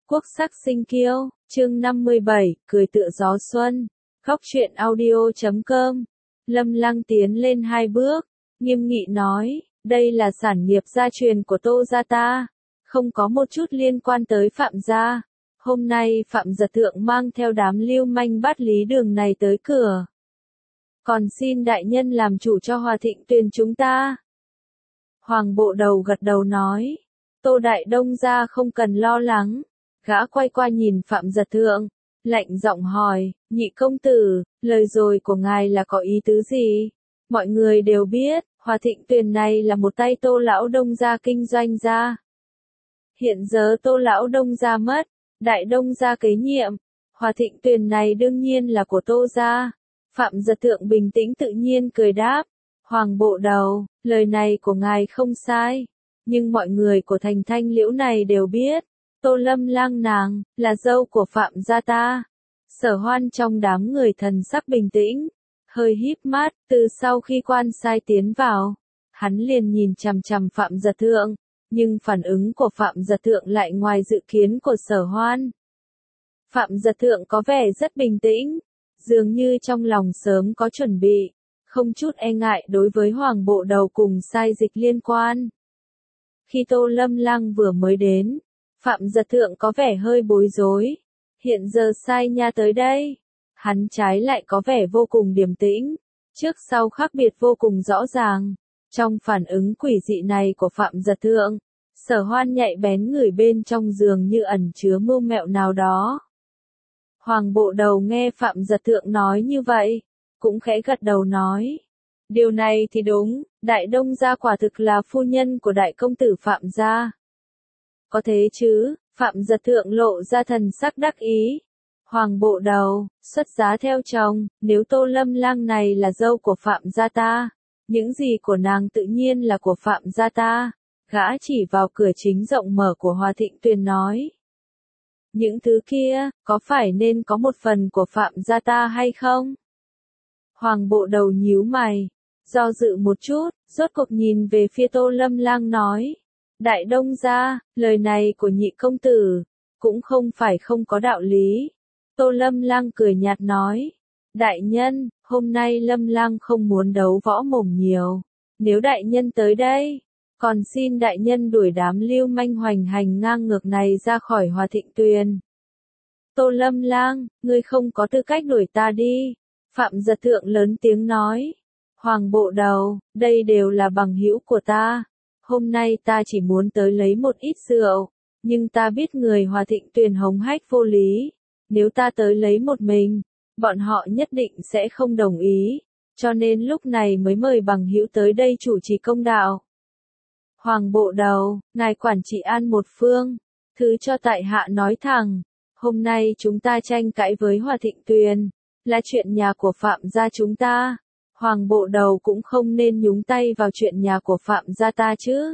Quốc sắc sinh kiêu, chương 57, cười tựa gió xuân. Góc truyện audio.com. Lâm Lăng tiến lên 2 bước, nghiêm nghị nói, đây là sản nghiệp gia truyền của Tô gia ta, không có một chút liên quan tới Phạm gia. Hôm nay Phạm Giật Thượng mang theo đám lưu manh bắt Lý Đường này tới cửa. Còn xin đại nhân làm chủ cho Hòa Thịnh Tuyền chúng ta. Hoàng Bộ Đầu gật đầu nói, Tô Đại Đông gia không cần lo lắng. Gã quay qua nhìn Phạm Giật Thượng, lạnh giọng hỏi, nhị công tử, lời rồi của ngài là có ý tứ gì? Mọi người đều biết, Hòa Thịnh Tuyền này là một tay Tô Lão Đông gia kinh doanh ra. Hiện giờ Tô Lão Đông gia mất, Đại Đông gia kế nhiệm, Hòa Thịnh Tuyền này đương nhiên là của Tô gia. Phạm Giật Thượng bình tĩnh tự nhiên cười đáp, Hoàng Bộ Đầu, lời này của ngài không sai, nhưng mọi người của thành Thanh Liễu này đều biết. Tô Lâm Lang nàng, là dâu của Phạm gia ta. Sở Hoan trong đám người thần sắc bình tĩnh, hơi híp mắt, từ sau khi quan sai tiến vào, hắn liền nhìn chằm chằm Phạm Giật Thượng, nhưng phản ứng của Phạm Giật Thượng lại ngoài dự kiến của Sở Hoan. Phạm Giật Thượng có vẻ rất bình tĩnh, dường như trong lòng sớm có chuẩn bị, không chút e ngại đối với Hoàng Bộ Đầu cùng sai dịch liên quan. Khi Tô Lâm Lang vừa mới đến, Phạm Giật Thượng có vẻ hơi bối rối, hiện giờ sai nha tới đây, hắn trái lại có vẻ vô cùng điềm tĩnh, trước sau khác biệt vô cùng rõ ràng. Trong phản ứng quỷ dị này của Phạm Giật Thượng, Sở Hoan nhạy bén người bên trong giường như ẩn chứa mưu mẹo nào đó. Hoàng Bộ Đầu nghe Phạm Giật Thượng nói như vậy, cũng khẽ gật đầu nói, điều này thì đúng, Đại Đông gia quả thực là phu nhân của đại công tử Phạm gia. Có thế chứ, Phạm Giật Thượng lộ ra thần sắc đắc ý. Hoàng Bộ Đầu, xuất giá theo chồng, nếu Tô Lâm Lang này là dâu của Phạm gia ta, những gì của nàng tự nhiên là của Phạm gia ta. Gã chỉ vào cửa chính rộng mở của Hòa Thịnh Tuyền nói. Những thứ kia, có phải nên có một phần của Phạm gia ta hay không? Hoàng Bộ Đầu nhíu mày, do dự một chút, rốt cuộc nhìn về phía Tô Lâm Lang nói. Đại Đông gia, lời này của nhị công tử, cũng không phải không có đạo lý. Tô Lâm Lang cười nhạt nói, đại nhân, hôm nay Lâm Lang không muốn đấu võ mồm nhiều. Nếu đại nhân tới đây, còn xin đại nhân đuổi đám lưu manh hoành hành ngang ngược này ra khỏi Hòa Thịnh Tuyền. Tô Lâm Lang, ngươi không có tư cách đuổi ta đi. Phạm Giật Thượng lớn tiếng nói, Hoàng Bộ Đầu, đây đều là bằng hữu của ta. Hôm nay ta chỉ muốn tới lấy một ít rượu, nhưng ta biết người Hòa Thịnh Tuyền hống hách vô lý. Nếu ta tới lấy một mình, bọn họ nhất định sẽ không đồng ý, cho nên lúc này mới mời bằng hữu tới đây chủ trì công đạo. Hoàng Bộ Đầu, ngài quản trị an một phương, thứ cho tại hạ nói thẳng, hôm nay chúng ta tranh cãi với Hòa Thịnh Tuyền, là chuyện nhà của Phạm gia chúng ta. Hoàng Bộ Đầu cũng không nên nhúng tay vào chuyện nhà của Phạm gia ta chứ.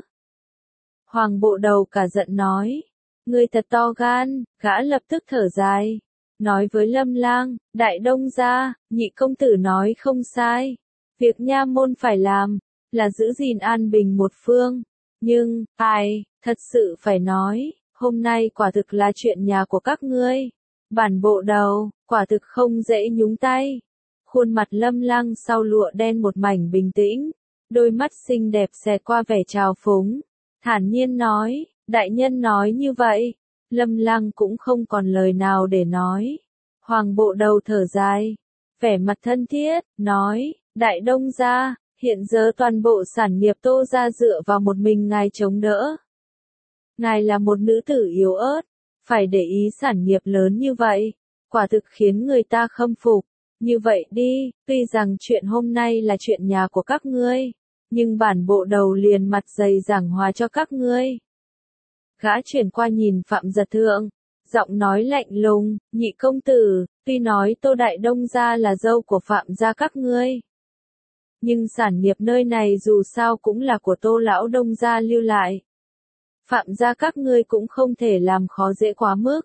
Hoàng Bộ Đầu cả giận nói, ngươi thật to gan, gã lập tức thở dài, nói với Lâm Lang, Đại Đông gia, nhị công tử nói không sai, việc nha môn phải làm, là giữ gìn an bình một phương, nhưng, thật sự phải nói, hôm nay quả thực là chuyện nhà của các ngươi, bản Bộ Đầu, quả thực không dễ nhúng tay. Khuôn mặt Lâm Lang sau lụa đen một mảnh bình tĩnh, đôi mắt xinh đẹp xẹt qua vẻ trào phúng, thản nhiên nói, đại nhân nói như vậy, Lâm Lang cũng không còn lời nào để nói. Hoàng Bộ Đầu thở dài, vẻ mặt thân thiết, nói, Đại Đông gia, hiện giờ toàn bộ sản nghiệp Tô gia dựa vào một mình ngài chống đỡ. Ngài là một nữ tử yếu ớt, phải để ý sản nghiệp lớn như vậy, quả thực khiến người ta khâm phục. Như vậy đi, tuy rằng chuyện hôm nay là chuyện nhà của các ngươi, nhưng bản Bộ Đầu liền mặt dày giảng hòa cho các ngươi. Gã chuyển qua nhìn Phạm Giật Thượng, giọng nói lạnh lùng, nhị công tử, tuy nói Tô Đại Đông gia là dâu của Phạm gia các ngươi, nhưng sản nghiệp nơi này dù sao cũng là của Tô Lão Đông gia lưu lại. Phạm gia các ngươi cũng không thể làm khó dễ quá mức.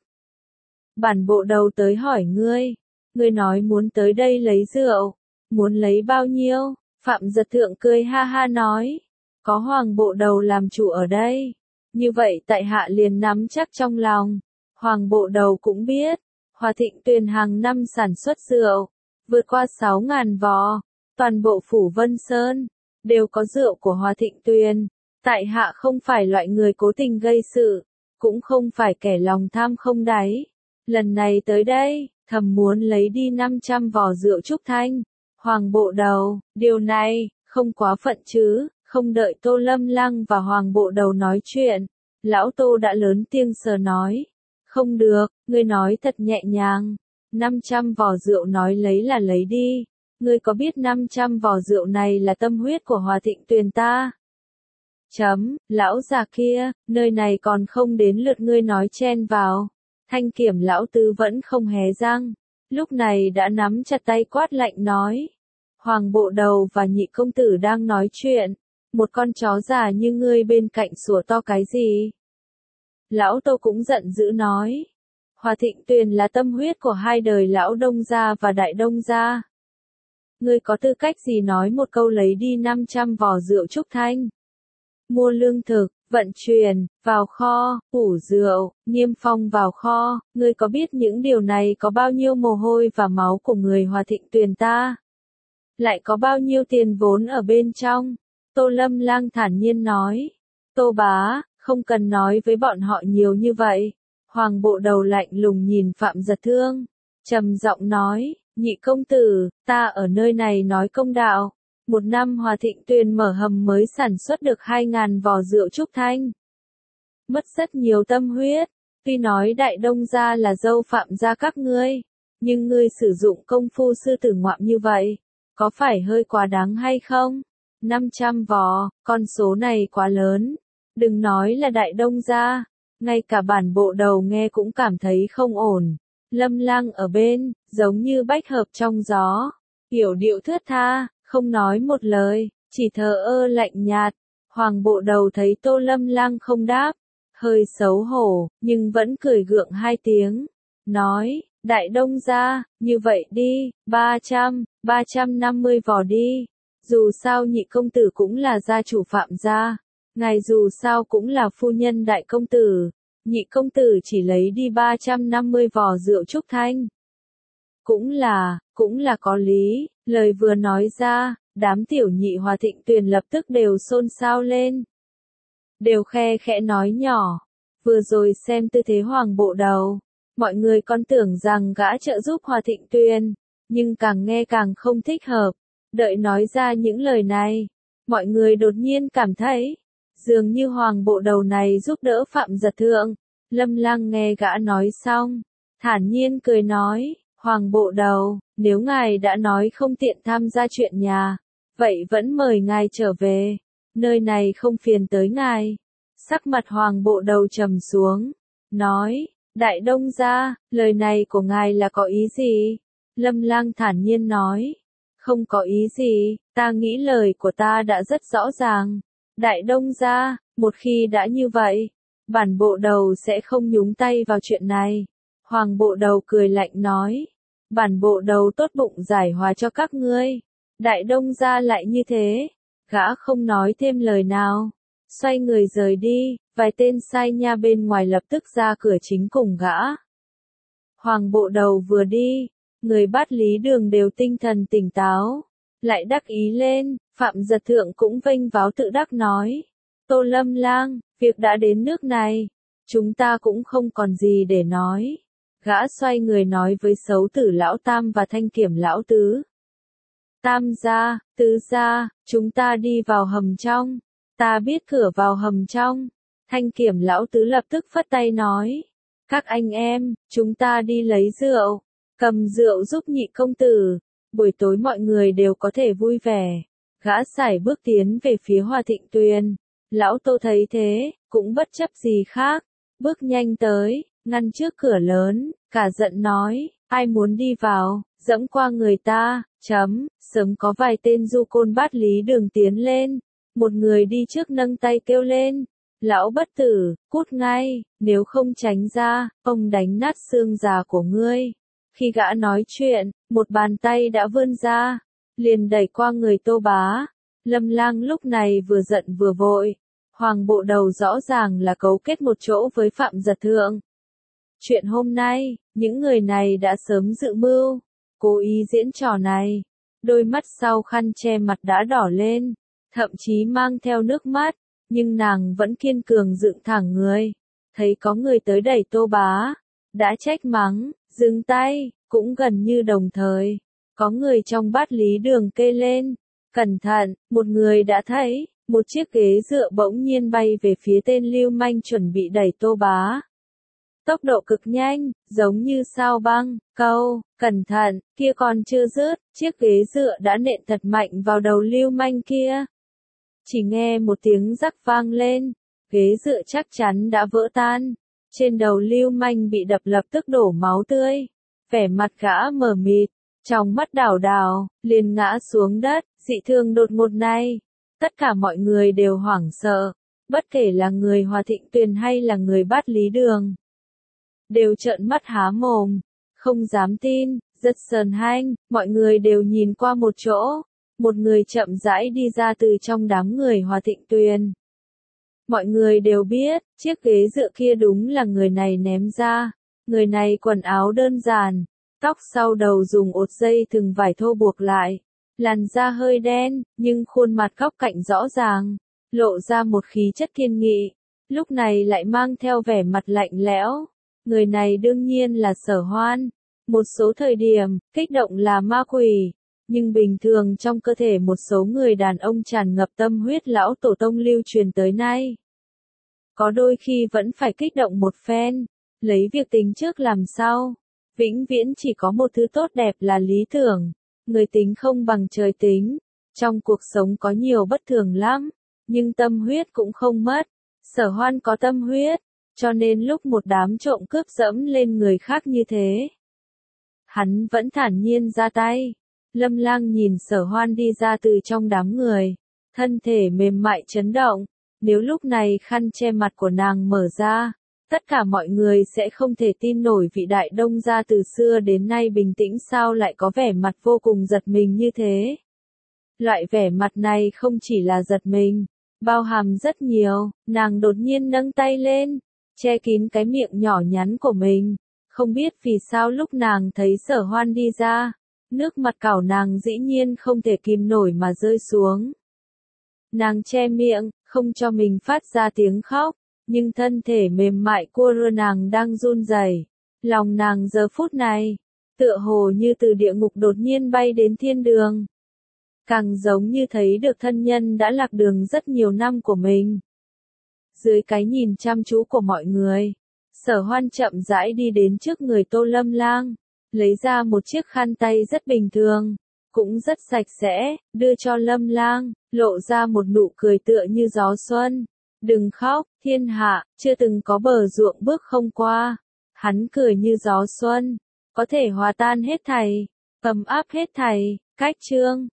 Bản Bộ Đầu tới hỏi ngươi. Ngươi nói muốn tới đây lấy rượu, muốn lấy bao nhiêu? Phạm Giật Thượng cười ha ha nói, có Hoàng Bộ Đầu làm chủ ở đây, như vậy tại hạ liền nắm chắc trong lòng. Hoàng bộ đầu cũng biết, Hòa Thịnh Tuyền hàng năm sản xuất rượu, vượt qua 6.000 vò, toàn bộ phủ Vân Sơn, đều có rượu của Hòa Thịnh Tuyền. Tại hạ không phải loại người cố tình gây sự, cũng không phải kẻ lòng tham không đáy. Lần này tới đây, thầm muốn lấy đi 500 vò rượu Trúc Thanh. Hoàng bộ đầu, điều này, không quá phận chứ, không đợi Tô Lâm Lăng và Hoàng bộ đầu nói chuyện. Lão Tô đã lớn tiếng sờ nói. Không được, ngươi nói thật nhẹ nhàng. 500 vò rượu nói lấy là lấy đi. Ngươi có biết 500 vò rượu này là tâm huyết của Hòa Thịnh Tuyền ta? Lão già kia, nơi này còn không đến lượt ngươi nói chen vào. Thanh Kiểm lão tứ vẫn không hé răng. Lúc này đã nắm chặt tay quát lạnh nói. Hoàng bộ đầu và nhị công tử đang nói chuyện. Một con chó già như ngươi bên cạnh sủa to cái gì? Lão Tô cũng giận dữ nói. Hòa Thịnh Tuyền là tâm huyết của hai đời lão Đông gia và đại Đông gia. Ngươi có tư cách gì nói một câu lấy đi 500 vò rượu Trúc Thanh? Mua lương thực, vận chuyển, vào kho, ủ rượu, niêm phong vào kho, ngươi có biết những điều này có bao nhiêu mồ hôi và máu của người Hòa Thịnh Tuyền ta? Lại có bao nhiêu tiền vốn ở bên trong? Tô Lâm Lang thản nhiên nói. Tô bá, không cần nói với bọn họ nhiều như vậy. Hoàng bộ đầu lạnh lùng nhìn Phạm Giật Thương, trầm giọng nói, nhị công tử, ta ở nơi này nói công đạo. Một năm Hòa Thịnh Tuyền mở hầm mới sản xuất được 2.000 vò rượu Trúc Thanh. Mất rất nhiều tâm huyết, tuy nói đại Đông gia là dâu Phạm gia các ngươi, nhưng ngươi sử dụng công phu sư tử ngoạm như vậy, có phải hơi quá đáng hay không? 500 vò, con số này quá lớn, đừng nói là đại Đông gia, ngay cả bản bộ đầu nghe cũng cảm thấy không ổn. Lâm Lang ở bên, giống như bách hợp trong gió, hiểu điệu thướt tha, không nói một lời, chỉ thờ ơ lạnh nhạt. Hoàng bộ đầu thấy Tô Lâm Lang không đáp, hơi xấu hổ, nhưng vẫn cười gượng hai tiếng, nói, đại Đông gia, như vậy đi, 350 vò đi. Dù sao nhị công tử cũng là gia chủ Phạm gia, ngài dù sao cũng là phu nhân đại công tử, nhị công tử chỉ lấy đi 350 vò rượu Trúc Thanh. Cũng là có lý, lời vừa nói ra, đám tiểu nhị Hòa Thịnh Tuyền lập tức đều xôn xao lên. Đều khe khẽ nói nhỏ, vừa rồi xem tư thế Hoàng bộ đầu, mọi người còn tưởng rằng gã trợ giúp Hòa Thịnh Tuyền, nhưng càng nghe càng không thích hợp. Đợi nói ra những lời này, mọi người đột nhiên cảm thấy, dường như Hoàng bộ đầu này giúp đỡ Phạm Giật Thượng. Lâm Lang nghe gã nói xong, thản nhiên cười nói, Hoàng bộ đầu, nếu ngài đã nói không tiện tham gia chuyện nhà, vậy vẫn mời ngài trở về, nơi này không phiền tới ngài. Sắc mặt Hoàng bộ đầu trầm xuống, nói, đại Đông gia, lời này của ngài là có ý gì? Lâm Lang thản nhiên nói, không có ý gì, ta nghĩ lời của ta đã rất rõ ràng. Đại Đông gia, một khi đã như vậy, bản bộ đầu sẽ không nhúng tay vào chuyện này. Hoàng bộ đầu cười lạnh nói, bản bộ đầu tốt bụng giải hòa cho các ngươi. Đại Đông gia lại như thế, gã không nói thêm lời nào, xoay người rời đi, vài tên sai nha bên ngoài lập tức ra cửa chính cùng gã. Hoàng bộ đầu vừa đi, người bắt lý đường đều tinh thần tỉnh táo, lại đắc ý lên. Phạm Giật Thượng cũng vênh váo tự đắc nói, Tô Lâm Lang, việc đã đến nước này, chúng ta cũng không còn gì để nói. Gã xoay người nói với Xấu Tử lão Tam và Thanh Kiểm lão Tứ. Tam gia, Tứ gia, chúng ta đi vào hầm trong. Ta biết cửa vào hầm trong. Thanh Kiểm lão Tứ lập tức phất tay nói, các anh em, chúng ta đi lấy rượu, cầm rượu giúp nhị công tử. Buổi tối mọi người đều có thể vui vẻ. Gã sải bước tiến về phía Hòa Thịnh Tuyền. Lão Tô thấy thế, cũng bất chấp gì khác, bước nhanh tới, ngăn trước cửa lớn, cả giận nói, ai muốn đi vào, dẫm qua người ta. Sớm có vài tên du côn bát lý đường tiến lên, một người đi trước nâng tay kêu lên, lão bất tử, cút ngay, nếu không tránh ra, ông đánh nát xương già của ngươi. Khi gã nói chuyện, một bàn tay đã vươn ra, liền đẩy qua người Tô bá. Lâm Lang lúc này vừa giận vừa vội. Hoàng bộ đầu rõ ràng là cấu kết một chỗ với Phạm Giật Thượng. Chuyện hôm nay, những người này đã sớm dự mưu, cố ý diễn trò này. Đôi mắt sau khăn che mặt đã đỏ lên, thậm chí mang theo nước mắt, nhưng nàng vẫn kiên cường dựng thẳng người. Thấy có người tới đẩy Tô Bá, đã trách mắng, dừng tay, cũng gần như đồng thời. Có người trong bát Lý Đường kêu lên, cẩn thận, một người đã thấy, một chiếc ghế dựa bỗng nhiên bay về phía tên lưu manh chuẩn bị đẩy Tô Bá. Tốc độ cực nhanh, giống như sao băng, câu, cẩn thận, kia còn chưa dứt, chiếc ghế dựa đã nện thật mạnh vào đầu lưu manh kia. Chỉ nghe một tiếng rắc vang lên, ghế dựa chắc chắn đã vỡ tan. Trên đầu lưu manh bị đập lập tức đổ máu tươi. Vẻ mặt gã mờ mịt, trong mắt đảo đảo, liền ngã xuống đất, dị thường đột ngột này. Tất cả mọi người đều hoảng sợ, bất kể là người Hòa Thịnh Tuyền hay là người Bát Lý Đường. Đều trợn mắt há mồm, không dám tin, rất sờn hanh, mọi người đều nhìn qua một chỗ. Một người chậm rãi đi ra từ trong đám người Hòa Thịnh Tuyền. Mọi người đều biết, chiếc ghế dựa kia đúng là người này ném ra. Người này quần áo đơn giản, tóc sau đầu dùng ột dây thừng vải thô buộc lại. Làn da hơi đen, nhưng khuôn mặt góc cạnh rõ ràng, lộ ra một khí chất kiên nghị. Lúc này lại mang theo vẻ mặt lạnh lẽo. Người này đương nhiên là Sở Hoan. Một số thời điểm, kích động là ma quỷ. Nhưng bình thường trong cơ thể một số người đàn ông tràn ngập tâm huyết lão tổ tông lưu truyền tới nay. Có đôi khi vẫn phải kích động một phen, lấy việc tính trước làm sau. Vĩnh viễn chỉ có một thứ tốt đẹp là lý tưởng. Người tính không bằng trời tính. Trong cuộc sống có nhiều bất thường lắm, nhưng tâm huyết cũng không mất. Sở Hoan có tâm huyết, cho nên lúc một đám trộm cướp dẫm lên người khác như thế, hắn vẫn thản nhiên ra tay. Lâm Lang nhìn Sở Hoan đi ra từ trong đám người, thân thể mềm mại chấn động. Nếu lúc này khăn che mặt của nàng mở ra, tất cả mọi người sẽ không thể tin nổi vị đại đông gia từ xưa đến nay bình tĩnh sao lại có vẻ mặt vô cùng giật mình như thế. Loại vẻ mặt này không chỉ là giật mình, bao hàm rất nhiều. Nàng đột nhiên nâng tay lên, che kín cái miệng nhỏ nhắn của mình. Không biết vì sao lúc nàng thấy Sở Hoan đi ra, nước mặt cảo nàng dĩ nhiên không thể kìm nổi mà rơi xuống. Nàng che miệng, không cho mình phát ra tiếng khóc, nhưng thân thể mềm mại cua rưa nàng đang run rẩy. Lòng nàng giờ phút này, tựa hồ như từ địa ngục đột nhiên bay đến thiên đường. Càng giống như thấy được thân nhân đã lạc đường rất nhiều năm của mình. Dưới cái nhìn chăm chú của mọi người, Sở Hoan chậm rãi đi đến trước người Tô Lâm Lang, lấy ra một chiếc khăn tay rất bình thường, cũng rất sạch sẽ, đưa cho Lâm Lang, lộ ra một nụ cười tựa như gió xuân. Đừng khóc, thiên hạ, chưa từng có bờ ruộng bước không qua. Hắn cười như gió xuân, có thể hòa tan hết thảy, ấm áp hết thảy. Cách chương